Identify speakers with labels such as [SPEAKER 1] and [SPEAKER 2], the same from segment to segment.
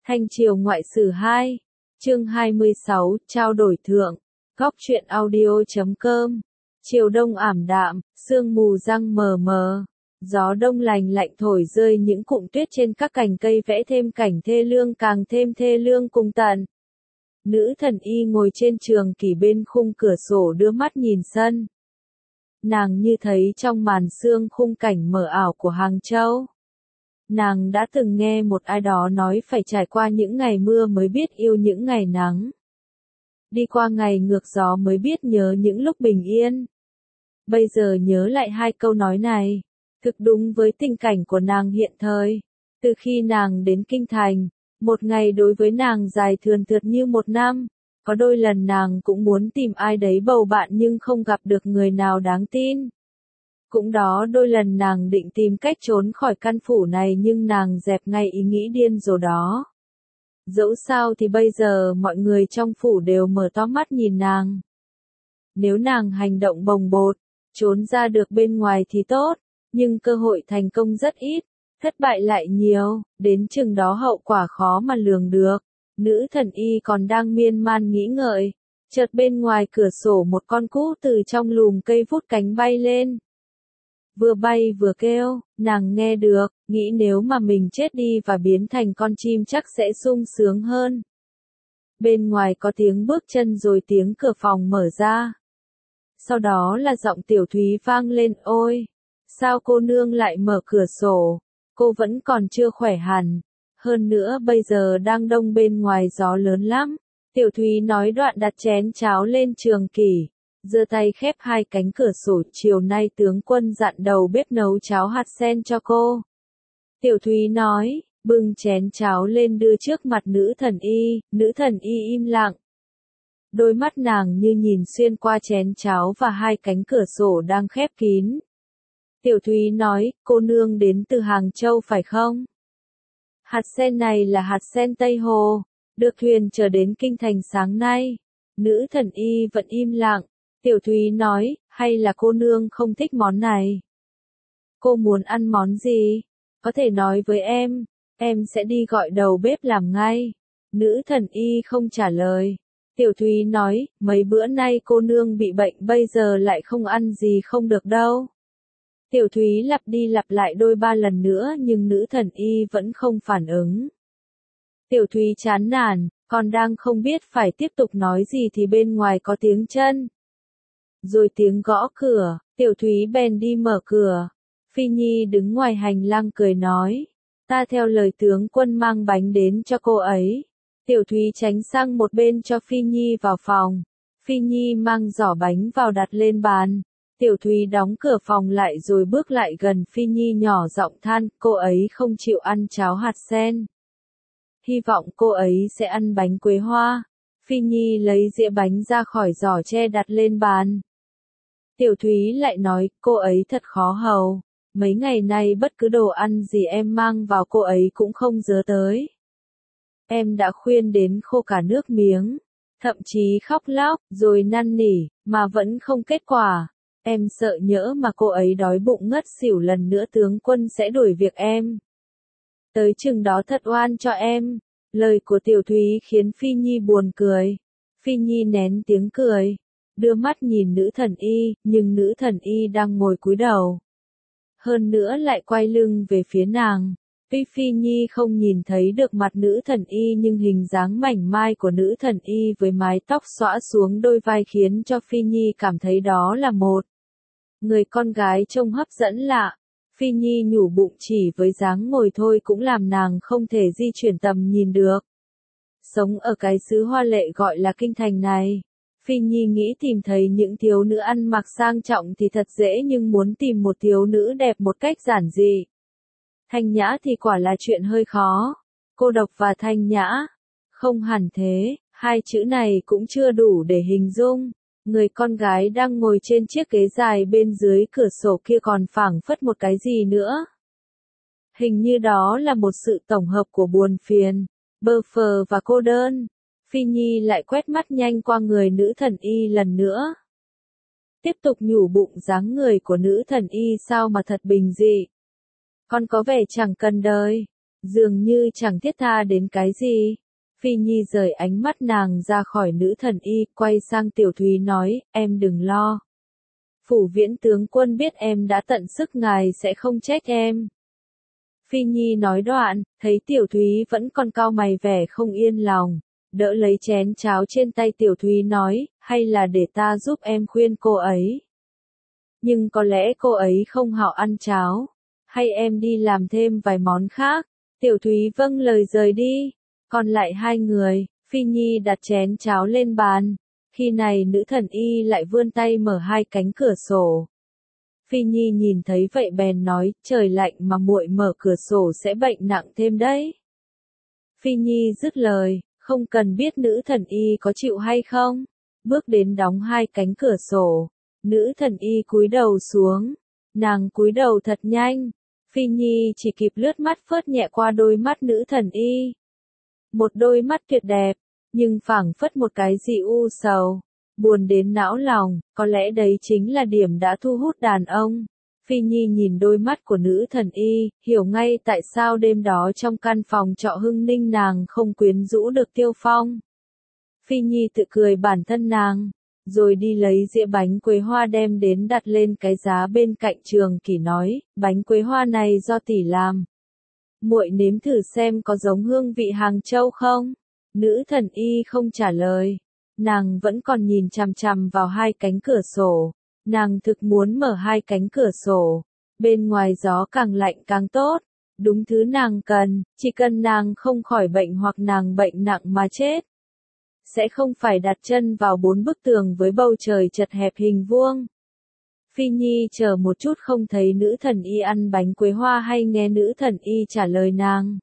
[SPEAKER 1] Thanh Triều Ngoại sử 2, chương 26, trao đổi thượng, góc truyện audio.com. Chiều đông ảm đạm, sương mù răng mờ mờ, gió đông lành lạnh thổi rơi những cụm tuyết trên các cành cây vẽ thêm cảnh thê lương càng thêm thê lương cùng tận. Nữ thần y ngồi trên trường kỷ bên khung cửa sổ đưa mắt nhìn sân. Nàng như thấy trong màn sương khung cảnh mờ ảo của Hàng Châu. Nàng đã từng nghe một ai đó nói phải trải qua những ngày mưa mới biết yêu những ngày nắng. Đi qua ngày ngược gió mới biết nhớ những lúc bình yên. Bây giờ nhớ lại hai câu nói này, thực đúng với tình cảnh của nàng hiện thời. Từ khi nàng đến Kinh Thành, một ngày đối với nàng dài thườn thượt như một năm. Có đôi lần nàng cũng muốn tìm ai đấy bầu bạn nhưng không gặp được người nào đáng tin. Cũng đó đôi lần nàng định tìm cách trốn khỏi căn phủ này nhưng nàng dẹp ngay ý nghĩ điên rồ đó. Dẫu sao thì bây giờ mọi người trong phủ đều mở to mắt nhìn nàng. Nếu nàng hành động bồng bột, trốn ra được bên ngoài thì tốt, nhưng cơ hội thành công rất ít, thất bại lại nhiều, đến chừng đó hậu quả khó mà lường được. Nữ thần y còn đang miên man nghĩ ngợi, chợt bên ngoài cửa sổ một con cú từ trong lùm cây vút cánh bay lên. Vừa bay vừa kêu, nàng nghe được, nghĩ nếu mà mình chết đi và biến thành con chim chắc sẽ sung sướng hơn. Bên ngoài có tiếng bước chân rồi tiếng cửa phòng mở ra. Sau đó là giọng Tiểu Thúy vang lên, ôi, sao cô nương lại mở cửa sổ, cô vẫn còn chưa khỏe hẳn. Hơn nữa bây giờ đang đông bên ngoài gió lớn lắm. Tiểu Thúy nói đoạn đặt chén cháo lên trường kỷ, giơ tay khép hai cánh cửa sổ. Chiều nay tướng quân dặn đầu bếp nấu cháo hạt sen cho cô. Tiểu Thúy nói, bưng chén cháo lên đưa trước mặt nữ thần y im lặng. Đôi mắt nàng như nhìn xuyên qua chén cháo và hai cánh cửa sổ đang khép kín. Tiểu Thúy nói, cô nương đến từ Hàng Châu phải không? Hạt sen này là hạt sen Tây Hồ, được thuyền chở đến Kinh Thành sáng nay. Nữ thần y vẫn im lặng. Tiểu Thúy nói, hay là cô nương không thích món này? Cô muốn ăn món gì? Có thể nói với em sẽ đi gọi đầu bếp làm ngay. Nữ thần y không trả lời. Tiểu Thúy nói, mấy bữa nay cô nương bị bệnh bây giờ lại không ăn gì không được đâu. Tiểu Thúy lặp đi lặp lại đôi ba lần nữa nhưng nữ thần y vẫn không phản ứng. Tiểu Thúy chán nản, còn đang không biết phải tiếp tục nói gì thì bên ngoài có tiếng chân. Rồi tiếng gõ cửa, Tiểu Thúy bèn đi mở cửa. Phi Nhi đứng ngoài hành lang cười nói, ta theo lời tướng quân mang bánh đến cho cô ấy. Tiểu Thúy tránh sang một bên cho Phi Nhi vào phòng. Phi Nhi mang giỏ bánh vào đặt lên bàn. Tiểu Thúy đóng cửa phòng lại rồi bước lại gần Phi Nhi nhỏ giọng than, cô ấy không chịu ăn cháo hạt sen. Hy vọng cô ấy sẽ ăn bánh quế hoa. Phi Nhi lấy dĩa bánh ra khỏi giỏ tre đặt lên bàn. Tiểu Thúy lại nói, cô ấy thật khó hầu. Mấy ngày nay bất cứ đồ ăn gì em mang vào cô ấy cũng không dớ tới. Em đã khuyên đến khô cả nước miếng, thậm chí khóc lóc, rồi năn nỉ, mà vẫn không kết quả. Em sợ nhỡ mà cô ấy đói bụng ngất xỉu lần nữa tướng quân sẽ đuổi việc em. Tới chừng đó thật oan cho em. Lời của Tiểu Thúy khiến Phi Nhi buồn cười. Phi Nhi nén tiếng cười, đưa mắt nhìn nữ thần y, nhưng nữ thần y đang ngồi cúi đầu. Hơn nữa lại quay lưng về phía nàng. Tuy Phi Nhi không nhìn thấy được mặt nữ thần y nhưng hình dáng mảnh mai của nữ thần y với mái tóc xõa xuống đôi vai khiến cho Phi Nhi cảm thấy đó là một người con gái trông hấp dẫn lạ. Phi Nhi nhủ bụng chỉ với dáng ngồi thôi cũng làm nàng không thể di chuyển tầm nhìn được. Sống ở cái xứ hoa lệ gọi là Kinh Thành này, Phi Nhi nghĩ tìm thấy những thiếu nữ ăn mặc sang trọng thì thật dễ nhưng muốn tìm một thiếu nữ đẹp một cách giản dị, thanh nhã thì quả là chuyện hơi khó. Cô độc và thanh nhã, không hẳn thế, hai chữ này cũng chưa đủ để hình dung. Người con gái đang ngồi trên chiếc ghế dài bên dưới cửa sổ kia còn phảng phất một cái gì nữa. Hình như đó là một sự tổng hợp của buồn phiền, bơ phờ và cô đơn. Phi Nhi lại quét mắt nhanh qua người nữ thần y lần nữa. Tiếp tục nhủ bụng dáng người của nữ thần y sao mà thật bình dị. Con có vẻ chẳng cần đời. dường như chẳng thiết tha đến cái gì. Phi Nhi rời ánh mắt nàng ra khỏi nữ thần y, quay sang Tiểu Thúy nói, em đừng lo. Phủ Viễn tướng quân biết em đã tận sức ngài sẽ không trách em. Phi Nhi nói đoạn, thấy Tiểu Thúy vẫn còn cau mày vẻ không yên lòng, đỡ lấy chén cháo trên tay Tiểu Thúy nói, hay là để ta giúp em khuyên cô ấy. Nhưng có lẽ cô ấy không hảo ăn cháo, hay em đi làm thêm vài món khác. Tiểu Thúy vâng lời rời đi, còn lại hai người, Phi Nhi đặt chén cháo lên bàn. Khi này nữ thần y lại vươn tay mở hai cánh cửa sổ. Phi Nhi nhìn thấy vậy bèn nói, trời lạnh mà muội mở cửa sổ sẽ bệnh nặng thêm đấy. Phi Nhi dứt lời, không cần biết nữ thần y có chịu hay không. Bước đến đóng hai cánh cửa sổ, nữ thần y cúi đầu xuống. Nàng cúi đầu thật nhanh, Phi Nhi chỉ kịp lướt mắt phớt nhẹ qua đôi mắt nữ thần y. Một đôi mắt tuyệt đẹp, nhưng phảng phất một cái gì u sầu, buồn đến não lòng, có lẽ đấy chính là điểm đã thu hút đàn ông. Phi Nhi nhìn đôi mắt của nữ thần y, hiểu ngay tại sao đêm đó trong căn phòng trọ Hưng Ninh nàng không quyến rũ được Tiêu Phong. Phi Nhi tự cười bản thân nàng, rồi đi lấy dĩa bánh quế hoa đem đến đặt lên cái giá bên cạnh Trường Kỷ nói, bánh quế hoa này do tỷ làm. Muội nếm thử xem có giống hương vị Hàng Châu không? Nữ thần y không trả lời. Nàng vẫn còn nhìn chằm chằm vào hai cánh cửa sổ. Nàng thực muốn mở hai cánh cửa sổ. Bên ngoài gió càng lạnh càng tốt. Đúng thứ nàng cần, chỉ cần nàng không khỏi bệnh hoặc nàng bệnh nặng mà chết. Sẽ không phải đặt chân vào bốn bức tường với bầu trời chật hẹp hình vuông. Phi Nhi chờ một chút không thấy nữ thần y ăn bánh quế hoa hay nghe nữ thần y trả lời nàng.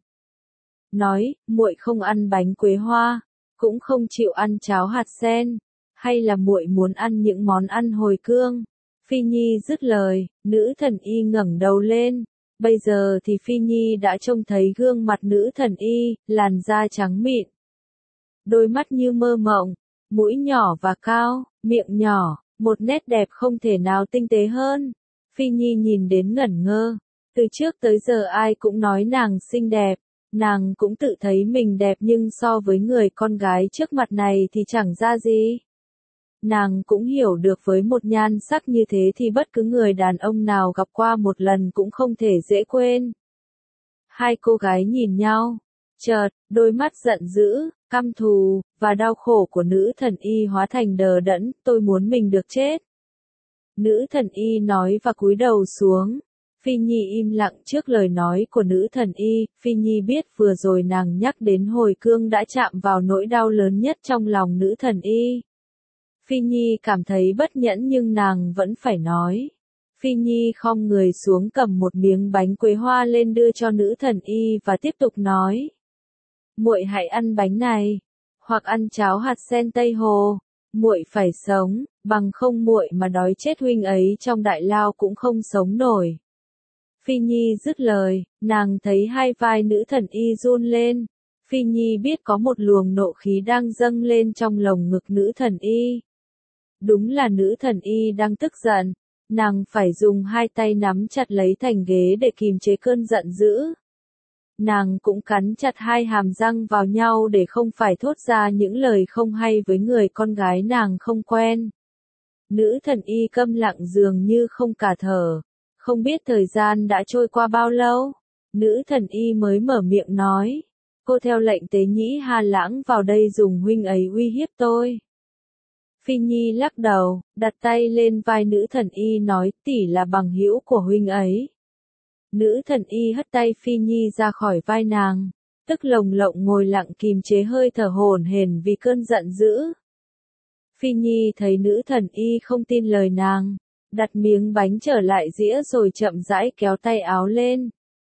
[SPEAKER 1] Nói, muội không ăn bánh quế hoa, cũng không chịu ăn cháo hạt sen, hay là muội muốn ăn những món ăn hồi cương. Phi Nhi dứt lời, nữ thần y ngẩng đầu lên. Bây giờ thì Phi Nhi đã trông thấy gương mặt nữ thần y, làn da trắng mịn. Đôi mắt như mơ mộng, mũi nhỏ và cao, miệng nhỏ. Một nét đẹp không thể nào tinh tế hơn. Phi Nhi nhìn đến ngẩn ngơ. Từ trước tới giờ ai cũng nói nàng xinh đẹp. Nàng cũng tự thấy mình đẹp nhưng so với người con gái trước mặt này thì chẳng ra gì. Nàng cũng hiểu được với một nhan sắc như thế thì bất cứ người đàn ông nào gặp qua một lần cũng không thể dễ quên. Hai cô gái nhìn nhau. Chợt, đôi mắt giận dữ, căm thù, và đau khổ của nữ thần y hóa thành đờ đẫn, tôi muốn mình được chết. Nữ thần y nói và cúi đầu xuống. Phi Nhi im lặng trước lời nói của nữ thần y, Phi Nhi biết vừa rồi nàng nhắc đến hồi cương đã chạm vào nỗi đau lớn nhất trong lòng nữ thần y. Phi Nhi cảm thấy bất nhẫn nhưng nàng vẫn phải nói. Phi Nhi khom người xuống cầm một miếng bánh quế hoa lên đưa cho nữ thần y và tiếp tục nói. Muội hãy ăn bánh này, hoặc ăn cháo hạt sen Tây Hồ. Muội phải sống, bằng không muội mà đói chết huynh ấy trong đại lao cũng không sống nổi. Phi Nhi dứt lời, nàng thấy hai vai nữ thần y run lên. Phi Nhi biết có một luồng nộ khí đang dâng lên trong lồng ngực nữ thần y. Đúng là nữ thần y đang tức giận. Nàng phải dùng hai tay nắm chặt lấy thành ghế để kìm chế cơn giận dữ. Nàng cũng cắn chặt hai hàm răng vào nhau để không phải thốt ra những lời không hay với người con gái nàng không quen. Nữ thần y câm lặng dường như không cả thở. Không biết thời gian đã trôi qua bao lâu. Nữ thần y mới mở miệng nói. Cô theo lệnh tế nhĩ Hà Lãng vào đây dùng huynh ấy uy hiếp tôi. Phi Nhi lắc đầu, đặt tay lên vai nữ thần y nói tỷ là bằng hữu của huynh ấy. Nữ thần y hất tay Phi Nhi ra khỏi vai nàng, tức lồng lộng ngồi lặng kìm chế hơi thở hổn hển vì cơn giận dữ. Phi Nhi thấy nữ thần y không tin lời nàng, đặt miếng bánh trở lại dĩa rồi chậm rãi kéo tay áo lên.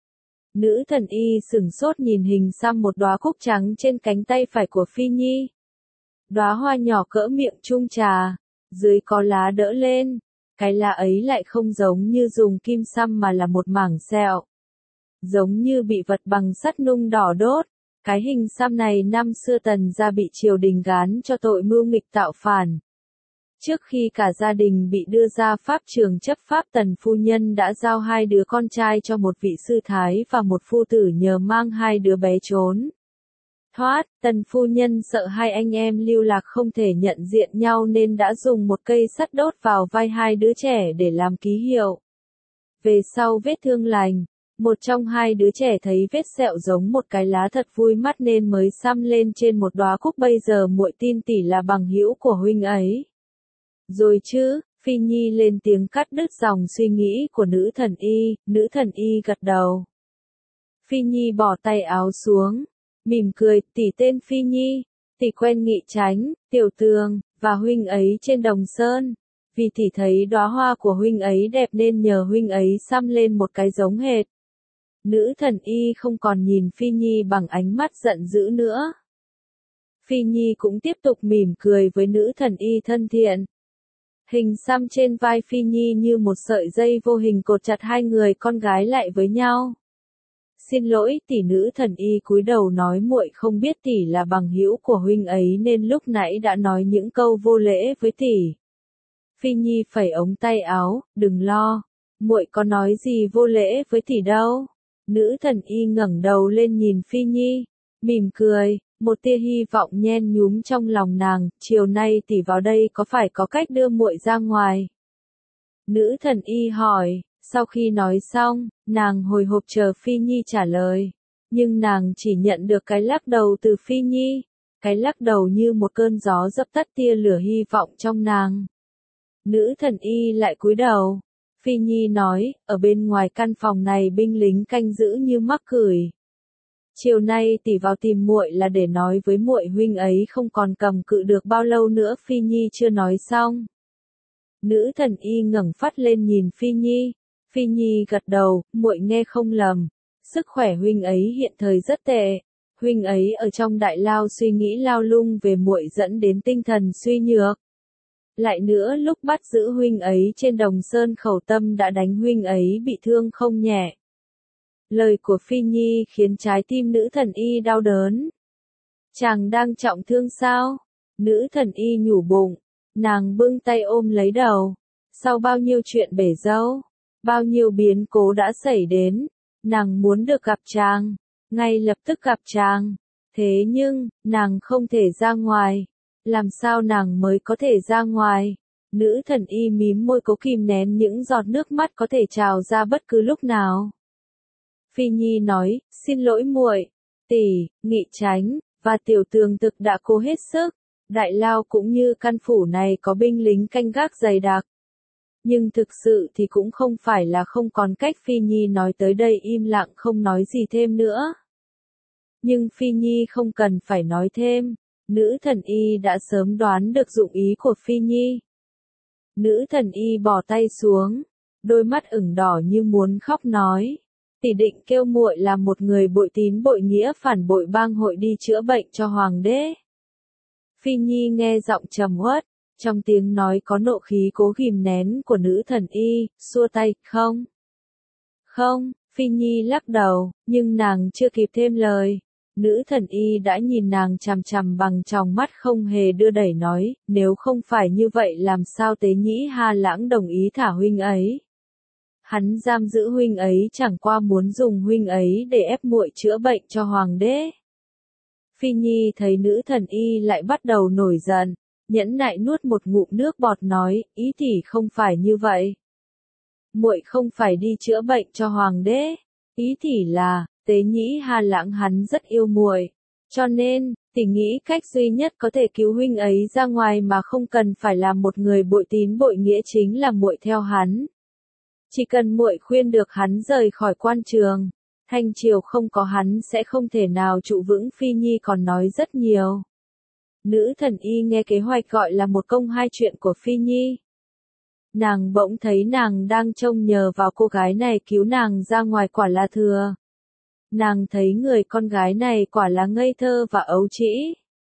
[SPEAKER 1] Nữ thần y sửng sốt nhìn hình xăm một đóa cúc trắng trên cánh tay phải của Phi Nhi. Đóa hoa nhỏ cỡ miệng chung trà, dưới có lá đỡ lên. Cái lá ấy lại không giống như dùng kim xăm mà là một mảng sẹo. Giống như bị vật bằng sắt nung đỏ đốt. Cái hình xăm này năm xưa Tần gia bị triều đình gán cho tội mưu nghịch tạo phản. Trước khi cả gia đình bị đưa ra pháp trường chấp pháp, Tần phu nhân đã giao 2 đứa con trai cho một vị sư thái và một phu tử nhờ mang 2 đứa bé trốn thoát. Tần phu nhân sợ 2 anh em lưu lạc không thể nhận diện nhau nên đã dùng một cây sắt đốt vào vai 2 đứa trẻ để làm ký hiệu. Về sau vết thương lành, một trong 2 đứa trẻ thấy vết sẹo giống một cái lá thật vui mắt nên mới xăm lên trên một đóa cúc. Bây giờ muội tin tỷ là bằng hữu của huynh ấy. Rồi chứ, Phi Nhi lên tiếng cắt đứt dòng suy nghĩ của nữ thần y gật đầu. Phi Nhi bỏ tay áo xuống, mỉm cười, tỷ tên Phi Nhi, tỷ quen Nghị Chánh, Tiểu Tường, và huynh ấy trên Đồng Sơn. Vì tỷ thấy đóa hoa của huynh ấy đẹp nên nhờ huynh ấy xăm lên một cái giống hệt. Nữ thần y không còn nhìn Phi Nhi bằng ánh mắt giận dữ nữa. Phi Nhi cũng tiếp tục mỉm cười với nữ thần y thân thiện. Hình xăm trên vai Phi Nhi như một sợi dây vô hình cột chặt 2 người con gái lại với nhau. Xin lỗi tỷ, nữ thần y cúi đầu nói, muội không biết tỷ là bằng hữu của huynh ấy nên lúc nãy đã nói những câu vô lễ với tỷ. Phi Nhi phẩy ống tay áo, đừng lo, muội có nói gì vô lễ với tỷ đâu. Nữ thần y ngẩng đầu lên nhìn Phi Nhi, mỉm cười, một tia hy vọng nhen nhúm trong lòng nàng. Chiều nay tỷ vào đây có phải có cách đưa muội ra ngoài? Nữ thần y hỏi. Sau khi nói xong, nàng hồi hộp chờ Phi Nhi trả lời. Nhưng nàng chỉ nhận được cái lắc đầu từ Phi Nhi. Cái lắc đầu như một cơn gió dập tắt tia lửa hy vọng trong nàng. Nữ thần y lại cúi đầu. Phi Nhi nói, ở bên ngoài căn phòng này binh lính canh giữ như mắc cửi. Chiều nay tỷ vào tìm muội là để nói với muội huynh ấy không còn cầm cự được bao lâu nữa. Phi Nhi chưa nói xong. Nữ thần y ngẩng phát lên nhìn Phi Nhi. Phi Nhi gật đầu, muội nghe không lầm. Sức khỏe huynh ấy hiện thời rất tệ. Huynh ấy ở trong đại lao suy nghĩ lao lung về muội dẫn đến tinh thần suy nhược. Lại nữa lúc bắt giữ huynh ấy trên Đồng Sơn khẩu tâm đã đánh huynh ấy bị thương không nhẹ. Lời của Phi Nhi khiến trái tim nữ thần y đau đớn. Chàng đang trọng thương sao? Nữ thần y nhủ bụng. Nàng bưng tay ôm lấy đầu. Sau bao nhiêu chuyện bể dâu, bao nhiêu biến cố đã xảy đến, nàng muốn được gặp chàng, ngay lập tức gặp chàng. Thế nhưng, nàng không thể ra ngoài. Làm sao nàng mới có thể ra ngoài? Nữ thần y mím môi cố kìm nén những giọt nước mắt có thể trào ra bất cứ lúc nào. Phi Nhi nói, xin lỗi muội, tỷ, Nghị Chánh, và Tiểu Tường thực đã cố hết sức. Đại lao cũng như căn phủ này có binh lính canh gác dày đặc. Nhưng thực sự thì cũng không phải là không còn cách. Phi Nhi nói tới đây im lặng không nói gì thêm nữa. Nhưng Phi Nhi không cần phải nói thêm. Nữ thần y đã sớm đoán được dụng ý của Phi Nhi. Nữ thần y bỏ tay xuống, đôi mắt ửng đỏ như muốn khóc nói. Tỷ định kêu muội là một người bội tín bội nghĩa phản bội bang hội đi chữa bệnh cho hoàng đế. Phi Nhi nghe giọng trầm uất, trong tiếng nói có nộ khí cố ghìm nén của nữ thần y, xua tay, không. Không, Phi Nhi lắc đầu, nhưng nàng chưa kịp thêm lời. Nữ thần y đã nhìn nàng chằm chằm bằng tròng mắt không hề đưa đẩy nói, nếu không phải như vậy làm sao Tế Nhĩ Ha Lãng đồng ý thả huynh ấy. Hắn giam giữ huynh ấy chẳng qua muốn dùng huynh ấy để ép muội chữa bệnh cho hoàng đế. Phi Nhi thấy nữ thần y lại bắt đầu nổi giận, nhẫn nại nuốt một ngụm nước bọt nói, ý tỷ không phải như vậy. Muội không phải đi chữa bệnh cho hoàng đế, ý tỷ là Tế Nhĩ Ha Lãng hắn rất yêu muội, cho nên tỷ nghĩ cách duy nhất có thể cứu huynh ấy ra ngoài mà không cần phải là một người bội tín bội nghĩa chính là muội theo hắn. Chỉ cần muội khuyên được hắn rời khỏi quan trường, Thanh triều không có hắn sẽ không thể nào trụ vững. Phi Nhi còn nói rất nhiều. Nữ thần y nghe kế hoạch gọi là một công hai chuyện của Phi Nhi. Nàng bỗng thấy nàng đang trông nhờ vào cô gái này cứu nàng ra ngoài quả là thừa. Nàng thấy người con gái này quả là ngây thơ và ấu trĩ.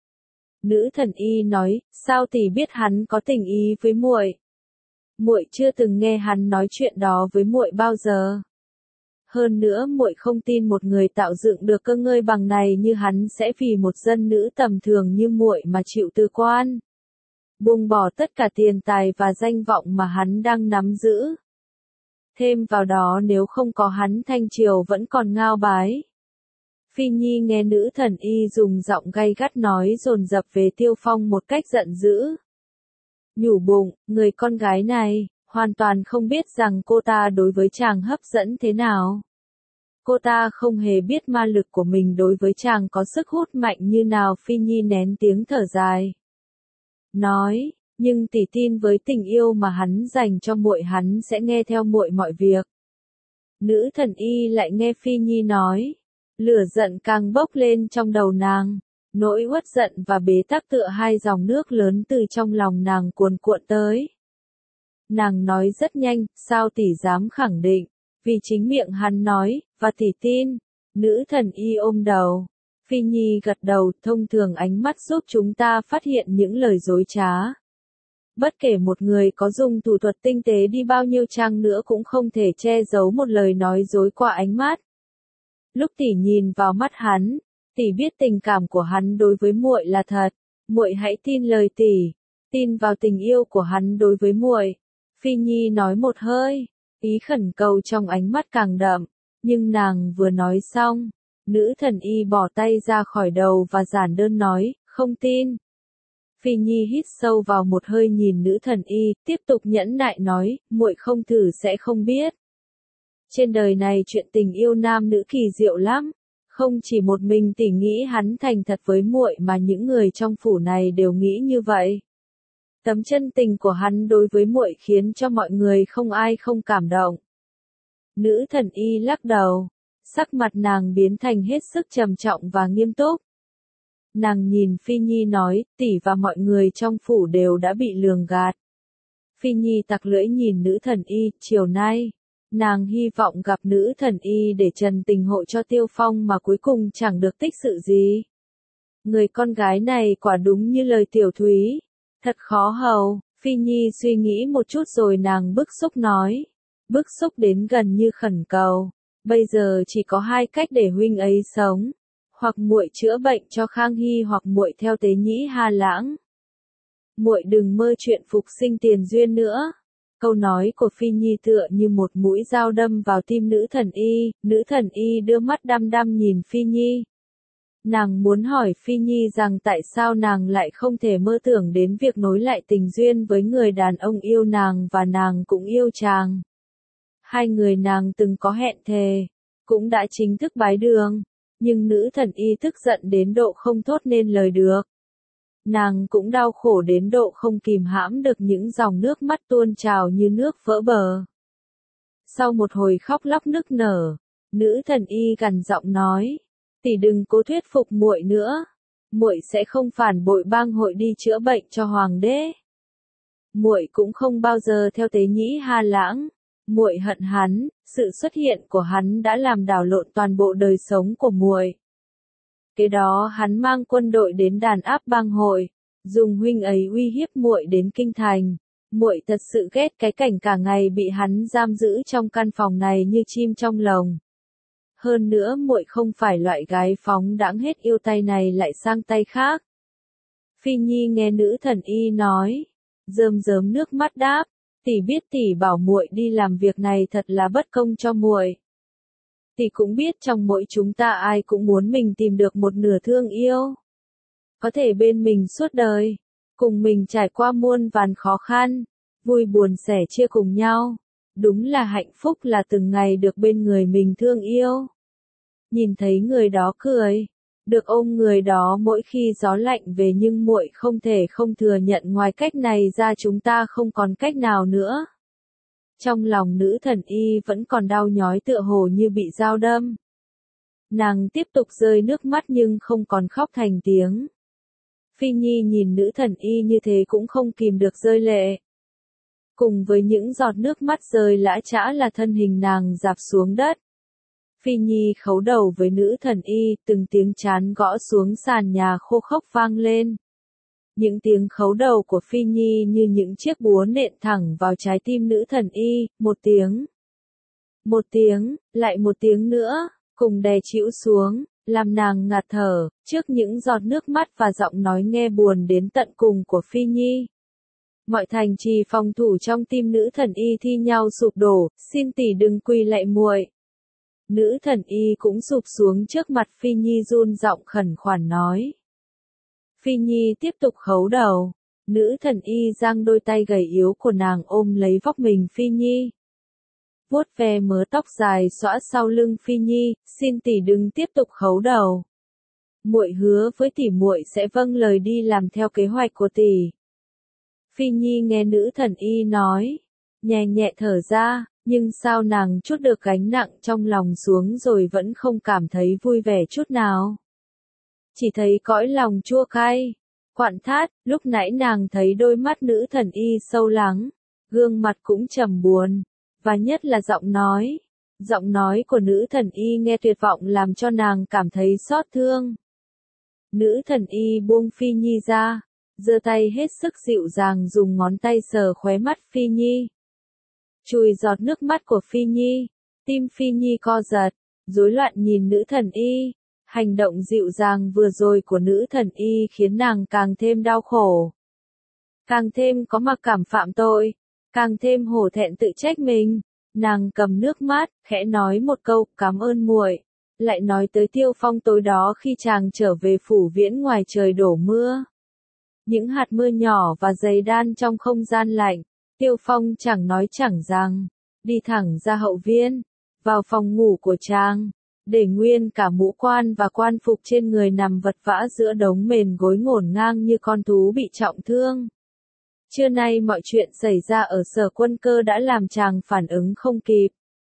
[SPEAKER 1] Nữ thần y nói, sao tỷ biết hắn có tình ý với muội? Muội chưa từng nghe hắn nói chuyện đó với muội bao giờ. Hơn nữa muội không tin một người tạo dựng được cơ ngơi bằng này như hắn sẽ vì một dân nữ tầm thường như muội mà chịu từ quan. buông bỏ tất cả tiền tài và danh vọng mà hắn đang nắm giữ. Thêm vào đó nếu không có hắn Thanh Triều vẫn còn ngao bái. Phi Nhi nghe nữ thần y dùng giọng gay gắt nói dồn dập về Tiêu Phong một cách giận dữ. Nhủ bụng, người con gái này, hoàn toàn không biết rằng cô ta đối với chàng hấp dẫn thế nào. Cô ta không hề biết ma lực của mình đối với chàng có sức hút mạnh như nào. Phi Nhi nén tiếng thở dài. Nói, nhưng tỷ tin với tình yêu mà hắn dành cho muội hắn sẽ nghe theo muội mọi việc. Nữ thần y lại nghe Phi Nhi nói. Lửa giận càng bốc lên trong đầu nàng. Nỗi uất giận và bế tắc tựa hai dòng nước lớn từ trong lòng nàng cuồn cuộn tới. Nàng nói rất nhanh, sao tỷ dám khẳng định, vì chính miệng hắn nói, và tỷ tin. Nữ thần y ôm đầu. Phi Nhi gật đầu, thông thường ánh mắt giúp chúng ta phát hiện những lời dối trá. Bất kể một người có dùng thủ thuật tinh tế đi bao nhiêu chăng nữa cũng không thể che giấu một lời nói dối qua ánh mắt. Lúc tỷ nhìn vào mắt hắn, tỷ biết tình cảm của hắn đối với muội là thật, muội hãy tin lời tỷ, tin vào tình yêu của hắn đối với muội. Phi Nhi nói một hơi, ý khẩn cầu trong ánh mắt càng đậm, nhưng nàng vừa nói xong, nữ thần y bỏ tay ra khỏi đầu và giản đơn nói, không tin. Phi Nhi hít sâu vào một hơi nhìn nữ thần y, tiếp tục nhẫn nại nói, muội không thử sẽ không biết. Trên đời này chuyện tình yêu nam nữ kỳ diệu lắm, không chỉ một mình tỷ nghĩ hắn thành thật với muội mà những người trong phủ này đều nghĩ như vậy. Tấm chân tình của hắn đối với muội khiến cho mọi người không ai không cảm động. Nữ thần y lắc đầu, sắc mặt nàng biến thành hết sức trầm trọng và nghiêm túc. Nàng nhìn Phi Nhi nói, tỷ và mọi người trong phủ đều đã bị lường gạt. Phi Nhi tặc lưỡi nhìn nữ thần y, chiều nay, nàng hy vọng gặp nữ thần y để trần tình hộ cho Tiêu Phong mà cuối cùng chẳng được tích sự gì. Người con gái này quả đúng như lời tiểu thúy, thật khó hầu. Phi Nhi suy nghĩ một chút rồi nàng bức xúc nói, bức xúc đến gần như khẩn cầu, bây giờ chỉ có hai cách để huynh ấy sống, hoặc muội chữa bệnh cho Khang Hy hoặc muội theo Tế Nhĩ Hà Lãng. Muội đừng mơ chuyện phục sinh tiền duyên nữa. Câu nói của Phi Nhi tựa như một mũi dao đâm vào tim nữ thần y đưa mắt đăm đăm nhìn Phi Nhi. Nàng muốn hỏi Phi Nhi rằng tại sao nàng lại không thể mơ tưởng đến việc nối lại tình duyên với người đàn ông yêu nàng và nàng cũng yêu chàng. Hai người nàng từng có hẹn thề, cũng đã chính thức bái đường, nhưng nữ thần y tức giận đến độ không thốt nên lời được. Nàng cũng đau khổ đến độ không kìm hãm được những dòng nước mắt tuôn trào như nước vỡ bờ. Sau một hồi khóc lóc nức nở, nữ thần y gằn giọng nói, tỷ đừng cố thuyết phục muội nữa, muội sẽ không phản bội bang hội đi chữa bệnh cho hoàng đế. Muội cũng không bao giờ theo Tế Nhĩ Hà Lãng, muội hận hắn, sự xuất hiện của hắn đã làm đảo lộn toàn bộ đời sống của muội. Kế đó hắn mang quân đội đến đàn áp bang hội, dùng huynh ấy uy hiếp muội đến kinh thành. Muội thật sự ghét cái cảnh cả ngày bị hắn giam giữ trong căn phòng này như chim trong lồng. Hơn nữa muội không phải loại gái phóng đãng hết yêu tay này lại sang tay khác. Phi Nhi nghe nữ thần y nói, rơm rớm nước mắt đáp, tỷ biết tỷ bảo muội đi làm việc này thật là bất công cho muội. Tỷ cũng biết trong mỗi chúng ta ai cũng muốn mình tìm được một nửa thương yêu, có thể bên mình suốt đời, cùng mình trải qua muôn vàn khó khăn, vui buồn sẻ chia cùng nhau. Đúng là hạnh phúc là từng ngày được bên người mình thương yêu. Nhìn thấy người đó cười, được ôm người đó mỗi khi gió lạnh về, nhưng muội không thể không thừa nhận ngoài cách này ra chúng ta không còn cách nào nữa. Trong lòng nữ thần y vẫn còn đau nhói tựa hồ như bị dao đâm. Nàng tiếp tục rơi nước mắt nhưng không còn khóc thành tiếng. Phi Nhi nhìn nữ thần y như thế cũng không kìm được rơi lệ. Cùng với những giọt nước mắt rơi lã chã là thân hình nàng rạp xuống đất. Phi Nhi khấu đầu với nữ thần y, từng tiếng trán gõ xuống sàn nhà khô khốc vang lên. Những tiếng khấu đầu của Phi Nhi như những chiếc búa nện thẳng vào trái tim nữ thần y, một tiếng, lại một tiếng nữa, cùng đè chịu xuống, làm nàng ngạt thở, trước những giọt nước mắt và giọng nói nghe buồn đến tận cùng của Phi Nhi. Mọi thành trì phòng thủ trong tim nữ thần y thi nhau sụp đổ, xin tỷ đừng quỳ lạy muội. Nữ thần y cũng sụp xuống trước mặt Phi Nhi run giọng khẩn khoản nói. Phi Nhi tiếp tục khấu đầu. Nữ thần y giang đôi tay gầy yếu của nàng ôm lấy vóc mình Phi Nhi. Vuốt ve mớ tóc dài xõa sau lưng Phi Nhi, xin tỷ đừng tiếp tục khấu đầu. Muội hứa với tỷ muội sẽ vâng lời đi làm theo kế hoạch của tỷ. Phi Nhi nghe nữ thần y nói, nhẹ nhẹ thở ra, nhưng sao nàng trút được gánh nặng trong lòng xuống rồi vẫn không cảm thấy vui vẻ chút nào. Chỉ thấy cõi lòng chua cay, quặn thắt, lúc nãy nàng thấy đôi mắt nữ thần y sâu lắng, gương mặt cũng trầm buồn, và nhất là giọng nói của nữ thần y nghe tuyệt vọng làm cho nàng cảm thấy xót thương. Nữ thần y buông Phi Nhi ra, giơ tay hết sức dịu dàng dùng ngón tay sờ khóe mắt Phi Nhi. Chùi giọt nước mắt của Phi Nhi, tim Phi Nhi co giật, rối loạn nhìn nữ thần y. Hành động dịu dàng vừa rồi của nữ thần y khiến nàng càng thêm đau khổ. Càng thêm có mặc cảm phạm tội, càng thêm hổ thẹn tự trách mình. Nàng cầm nước mắt, khẽ nói một câu, cảm ơn muội. Lại nói tới Tiêu Phong tối đó khi chàng trở về phủ viễn ngoài trời đổ mưa. Những hạt mưa nhỏ và dày đan trong không gian lạnh, Tiêu Phong chẳng nói chẳng rằng, đi thẳng ra hậu viên, vào phòng ngủ của chàng, để nguyên cả mũ quan và quan phục trên người nằm vật vã giữa đống mền gối ngổn ngang như con thú bị trọng thương. Trưa nay mọi chuyện xảy ra ở Sở Quân Cơ đã làm chàng phản ứng không kịp.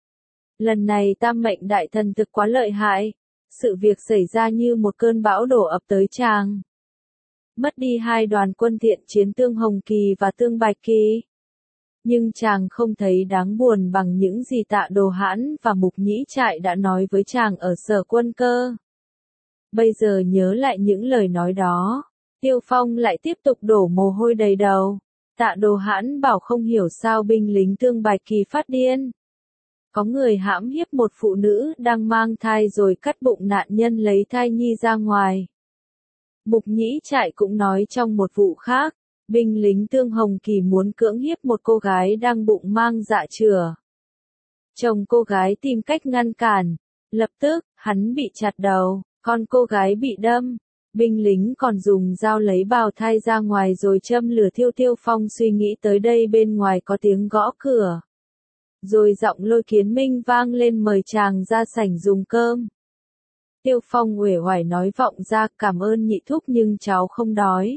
[SPEAKER 1] Lần này Tam Mệnh Đại Thần thực quá lợi hại, sự việc xảy ra như một cơn bão đổ ập tới chàng. Mất đi hai đoàn quân thiện chiến Tương Hồng Kỳ và Tương Bạch Kỳ. Nhưng chàng không thấy đáng buồn bằng những gì Tạ Đồ Hãn và Mục Nhĩ Trại đã nói với chàng ở Sở Quân Cơ. Bây giờ nhớ lại những lời nói đó, Tiêu Phong lại tiếp tục đổ mồ hôi đầy đầu. Tạ Đồ Hãn bảo không hiểu sao binh lính Tương Bạch Kỳ phát điên. Có người hãm hiếp một phụ nữ đang mang thai rồi cắt bụng nạn nhân lấy thai nhi ra ngoài. Mục Nhĩ Trại cũng nói trong một vụ khác, binh lính Tương Hồng Kỳ muốn cưỡng hiếp một cô gái đang bụng mang dạ chửa. Chồng cô gái tìm cách ngăn cản, lập tức, hắn bị chặt đầu, còn cô gái bị đâm. Binh lính còn dùng dao lấy bào thai ra ngoài rồi châm lửa thiêu. Tiêu Phong suy nghĩ tới đây bên ngoài có tiếng gõ cửa. Rồi giọng Lôi Kiến Minh vang lên mời chàng ra sảnh dùng cơm. Tiêu Phong uể oải nói vọng ra cảm ơn nhị thúc nhưng cháu không đói.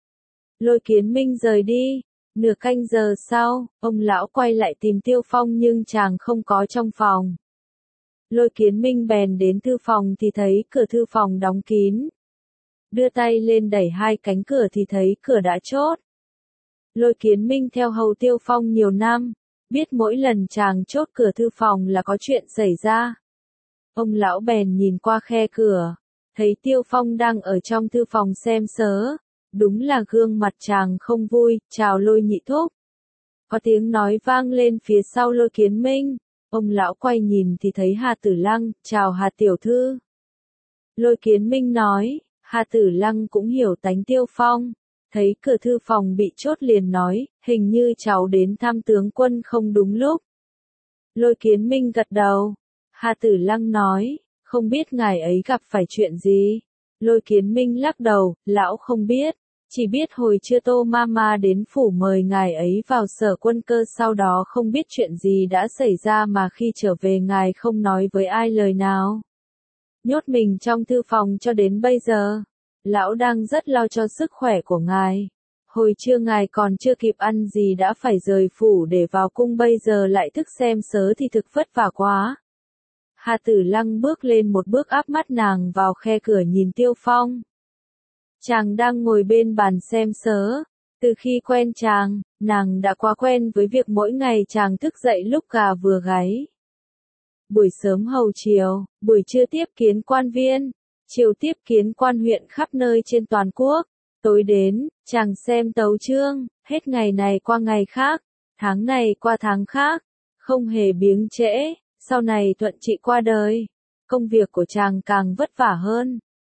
[SPEAKER 1] Lôi Kiến Minh rời đi. Nửa canh giờ sau, ông lão quay lại tìm Tiêu Phong nhưng chàng không có trong phòng. Lôi Kiến Minh bèn đến thư phòng thì thấy cửa thư phòng đóng kín. Đưa tay lên đẩy hai cánh cửa thì thấy cửa đã chốt. Lôi Kiến Minh theo hầu Tiêu Phong nhiều năm, biết mỗi lần chàng chốt cửa thư phòng là có chuyện xảy ra. Ông lão bèn nhìn qua khe cửa, thấy Tiêu Phong đang ở trong thư phòng xem sớ. Đúng là gương mặt chàng không vui, chào Lôi nhị thúc. Có tiếng nói vang lên phía sau Lôi Kiến Minh. Ông lão quay nhìn thì thấy Hà Tử Lăng, chào Hà tiểu thư. Lôi Kiến Minh nói, Hà Tử Lăng cũng hiểu tánh Tiêu Phong. Thấy cửa thư phòng bị chốt liền nói, hình như cháu đến thăm tướng quân không đúng lúc. Lôi Kiến Minh gật đầu. Hà Tử Lăng nói, không biết ngài ấy gặp phải chuyện gì. Lôi Kiến Minh lắc đầu, lão không biết. Chỉ biết hồi trưa Tô Mama đến phủ mời ngài ấy vào Sở Quân Cơ, sau đó không biết chuyện gì đã xảy ra mà khi trở về ngài không nói với ai lời nào. Nhốt mình trong thư phòng cho đến bây giờ. Lão đang rất lo cho sức khỏe của ngài. Hồi trưa ngài còn chưa kịp ăn gì đã phải rời phủ để vào cung, bây giờ lại thức xem sớ thì thực vất vả quá. Hà Tử Lăng bước lên một bước áp mắt nàng vào khe cửa nhìn Tiêu Phong. Chàng đang ngồi bên bàn xem sớ. Từ khi quen chàng, nàng đã quá quen với việc mỗi ngày chàng thức dậy lúc gà vừa gáy. Buổi sớm hầu chiều, buổi trưa tiếp kiến quan viên, chiều tiếp kiến quan huyện khắp nơi trên toàn quốc. Tối đến, chàng xem tấu chương, hết ngày này qua ngày khác, tháng này qua tháng khác, không hề biếng trễ, sau này thuận trị qua đời. Công việc của chàng càng vất vả hơn.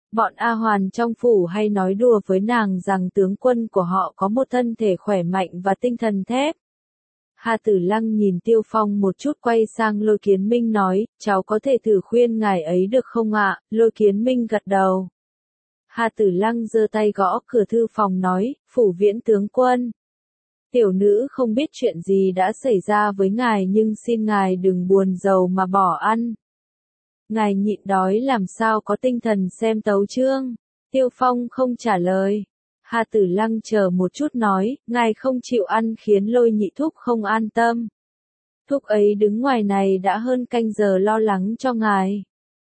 [SPEAKER 1] Bọn A Hoàn trong phủ hay nói đùa với nàng rằng tướng quân của họ có một thân thể khỏe mạnh và tinh thần thép. Hà Tử Lăng nhìn Tiêu Phong một chút quay sang Lôi Kiến Minh nói, cháu có thể thử khuyên ngài ấy được không ạ? Lôi Kiến Minh gật đầu. Hà Tử Lăng giơ tay gõ cửa thư phòng nói, phủ viễn tướng quân. Tiểu nữ không biết chuyện gì đã xảy ra với ngài nhưng xin ngài đừng buồn rầu mà bỏ ăn. Ngài nhịn đói làm sao có tinh thần xem tấu chương. Tiêu Phong không trả lời. Hà Tử Lăng chờ một chút nói, ngài không chịu ăn khiến Lôi Nhị Thúc không an tâm. Thúc ấy đứng ngoài này đã hơn canh giờ lo lắng cho ngài.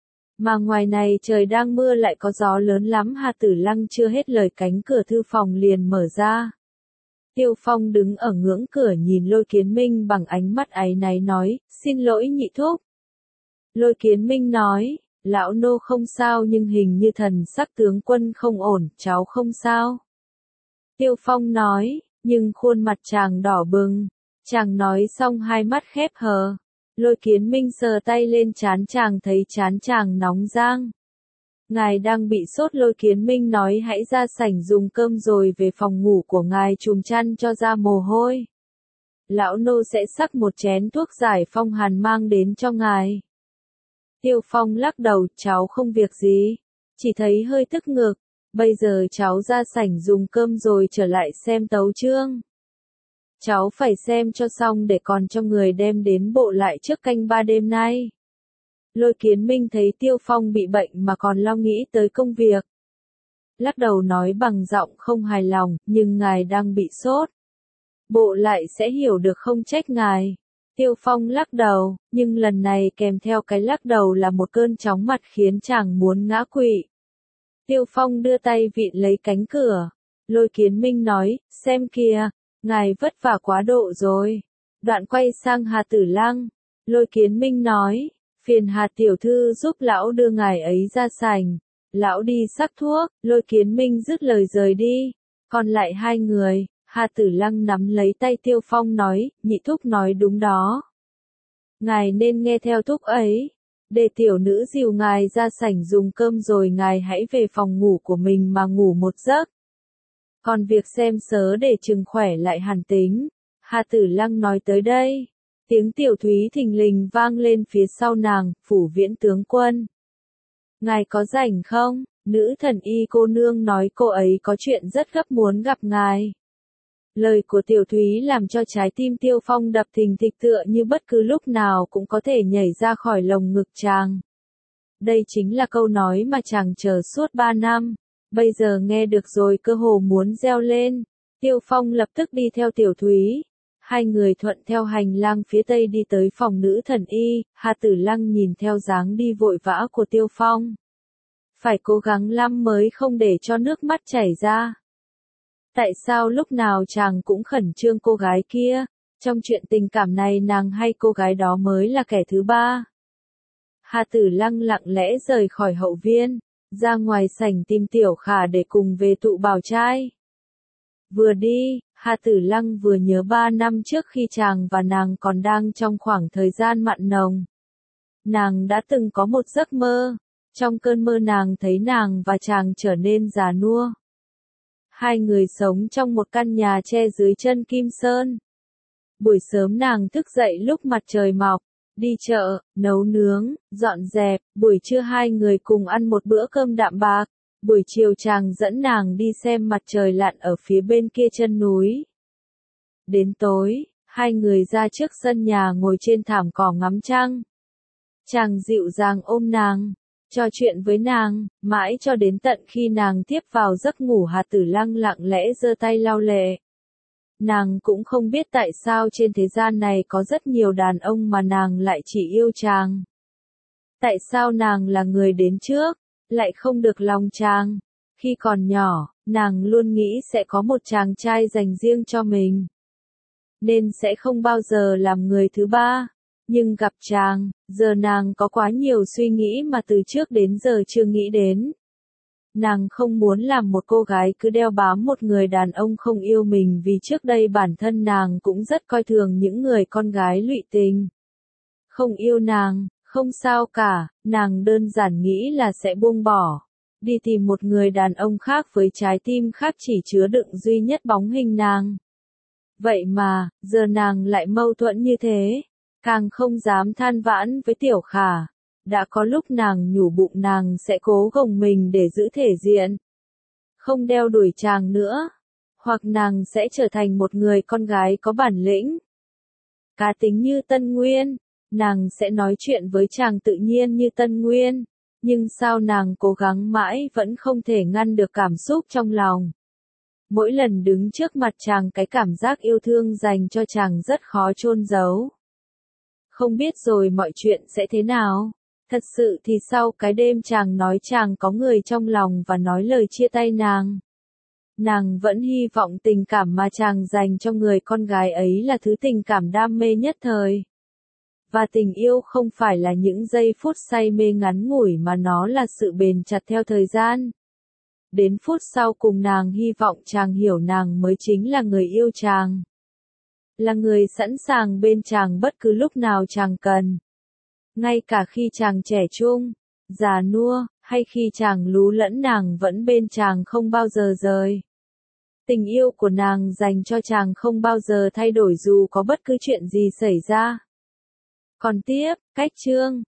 [SPEAKER 1] Mà ngoài này trời đang mưa lại có gió lớn lắm. Hà Tử Lăng chưa hết lời cánh cửa thư phòng liền mở ra. Tiêu Phong đứng ở ngưỡng cửa nhìn Lôi Kiến Minh bằng ánh mắt áy náy nói, xin lỗi Nhị Thúc. Lôi Kiến Minh nói, lão nô không sao nhưng hình như thần sắc tướng quân không ổn, cháu không sao. Tiêu Phong nói, nhưng khuôn mặt chàng đỏ bừng. Chàng nói xong hai mắt khép hờ. Lôi Kiến Minh sờ tay lên trán chàng thấy trán chàng nóng rang. Ngài đang bị sốt. Lôi Kiến Minh nói hãy ra sảnh dùng cơm rồi về phòng ngủ của ngài chùm chăn cho ra mồ hôi. Lão nô sẽ xắc một chén thuốc giải phong hàn mang đến cho ngài. Tiêu Phong lắc đầu, cháu không việc gì, chỉ thấy hơi tức ngực. Bây giờ cháu ra sảnh dùng cơm rồi trở lại xem tấu chương. Cháu phải xem cho xong để còn cho người đem đến bộ lại trước canh 3 đêm nay. Lôi Kiến Minh thấy Tiêu Phong bị bệnh mà còn lo nghĩ tới công việc. Lắc đầu nói bằng giọng không hài lòng, nhưng ngài đang bị sốt. Bộ lại sẽ hiểu được không trách ngài. Tiêu Phong lắc đầu, nhưng lần này kèm theo cái lắc đầu là một cơn chóng mặt khiến chàng muốn ngã quỵ. Tiêu Phong đưa tay vịn lấy cánh cửa. Lôi Kiến Minh nói, xem kìa, ngài vất vả quá độ rồi. Đoạn quay sang Hà Tử Lăng. Lôi Kiến Minh nói, phiền Hà tiểu thư giúp lão đưa ngài ấy ra sảnh. Lão đi sắc thuốc. Lôi Kiến Minh dứt lời rời đi. Còn lại hai người, Hà Tử Lăng nắm lấy tay Tiêu Phong nói, Nhị Thúc nói đúng đó. Ngài nên nghe theo thúc ấy. Để tiểu nữ dìu ngài ra sảnh dùng cơm rồi ngài hãy về phòng ngủ của mình mà ngủ một giấc. Còn việc xem sớ để chừng khỏe lại hẳn tính. Hà Tử Lăng nói tới đây. Tiếng Tiểu Thúy thình lình vang lên phía sau nàng, phủ viễn tướng quân. Ngài có rảnh không? Nữ thần y cô nương nói cô ấy có chuyện rất gấp muốn gặp ngài. Lời của Tiểu Thúy làm cho trái tim Tiêu Phong đập thình thịch tựa như bất cứ lúc nào cũng có thể nhảy ra khỏi lồng ngực chàng. Đây chính là câu nói mà chàng chờ suốt 3 năm. Bây giờ nghe được rồi cơ hồ muốn reo lên. Tiêu Phong lập tức đi theo Tiểu Thúy. Hai người thuận theo hành lang phía tây đi tới phòng nữ thần y. Hà Tử Lăng nhìn theo dáng đi vội vã của Tiêu Phong. Phải cố gắng lắm mới không để cho nước mắt chảy ra. Tại sao lúc nào chàng cũng khẩn trương cô gái kia? Trong chuyện tình cảm này nàng hay cô gái đó mới là kẻ thứ ba. Hà Tử Lăng lặng lẽ rời khỏi hậu viên, ra ngoài sảnh tìm Tiểu Khả để cùng về tụ bảo trai. Vừa đi, Hà Tử Lăng vừa nhớ 3 năm trước khi chàng và nàng còn đang trong khoảng thời gian mặn nồng. Nàng đã từng có một giấc mơ. Trong cơn mơ nàng thấy nàng và chàng trở nên già nua. Hai người sống trong một căn nhà tre dưới chân Kim Sơn. Buổi sớm nàng thức dậy lúc mặt trời mọc, đi chợ, nấu nướng, dọn dẹp, buổi trưa hai người cùng ăn một bữa cơm đạm bạc, buổi chiều chàng dẫn nàng đi xem mặt trời lặn ở phía bên kia chân núi. Đến tối, hai người ra trước sân nhà ngồi trên thảm cỏ ngắm trăng. Chàng dịu dàng ôm nàng, trò chuyện với nàng, mãi cho đến tận khi nàng tiếp vào giấc ngủ. Hà Tử Lăng lặng lẽ giơ tay lau lệ. Nàng cũng không biết tại sao trên thế gian này có rất nhiều đàn ông mà nàng lại chỉ yêu chàng. Tại sao nàng là người đến trước, lại không được lòng chàng. Khi còn nhỏ, nàng luôn nghĩ sẽ có một chàng trai dành riêng cho mình. Nên sẽ không bao giờ làm người thứ ba. Nhưng gặp chàng, giờ nàng có quá nhiều suy nghĩ mà từ trước đến giờ chưa nghĩ đến. Nàng không muốn làm một cô gái cứ đeo bám một người đàn ông không yêu mình vì trước đây bản thân nàng cũng rất coi thường những người con gái lụy tình. Không yêu nàng, không sao cả, nàng đơn giản nghĩ là sẽ buông bỏ. đi tìm một người đàn ông khác với trái tim khác chỉ chứa đựng duy nhất bóng hình nàng. Vậy mà, giờ nàng lại mâu thuẫn như thế, càng không dám than vãn với Tiểu Khả. Đã có lúc nàng nhủ bụng nàng sẽ cố gồng mình để giữ thể diện, không đeo đuổi chàng nữa, hoặc nàng sẽ trở thành một người con gái có bản lĩnh, cá tính như Tân Nguyên, nàng sẽ nói chuyện với chàng tự nhiên như Tân Nguyên, nhưng sao nàng cố gắng mãi vẫn không thể ngăn được cảm xúc trong lòng. Mỗi lần đứng trước mặt chàng cái cảm giác yêu thương dành cho chàng rất khó chôn giấu. Không biết rồi mọi chuyện sẽ thế nào. Thật sự thì sau cái đêm chàng nói chàng có người trong lòng và nói lời chia tay nàng vẫn hy vọng tình cảm mà chàng dành cho người con gái ấy là thứ tình cảm đam mê nhất thời. Và tình yêu không phải là những giây phút say mê ngắn ngủi mà nó là sự bền chặt theo thời gian. Đến phút sau cùng nàng hy vọng chàng hiểu nàng mới chính là người yêu chàng. Là người sẵn sàng bên chàng bất cứ lúc nào chàng cần. Ngay cả khi chàng trẻ trung, già nua, hay khi chàng lú lẫn nàng vẫn bên chàng không bao giờ rời. Tình yêu của nàng dành cho chàng không bao giờ thay đổi dù có bất cứ chuyện gì xảy ra. Còn tiếp, cách chương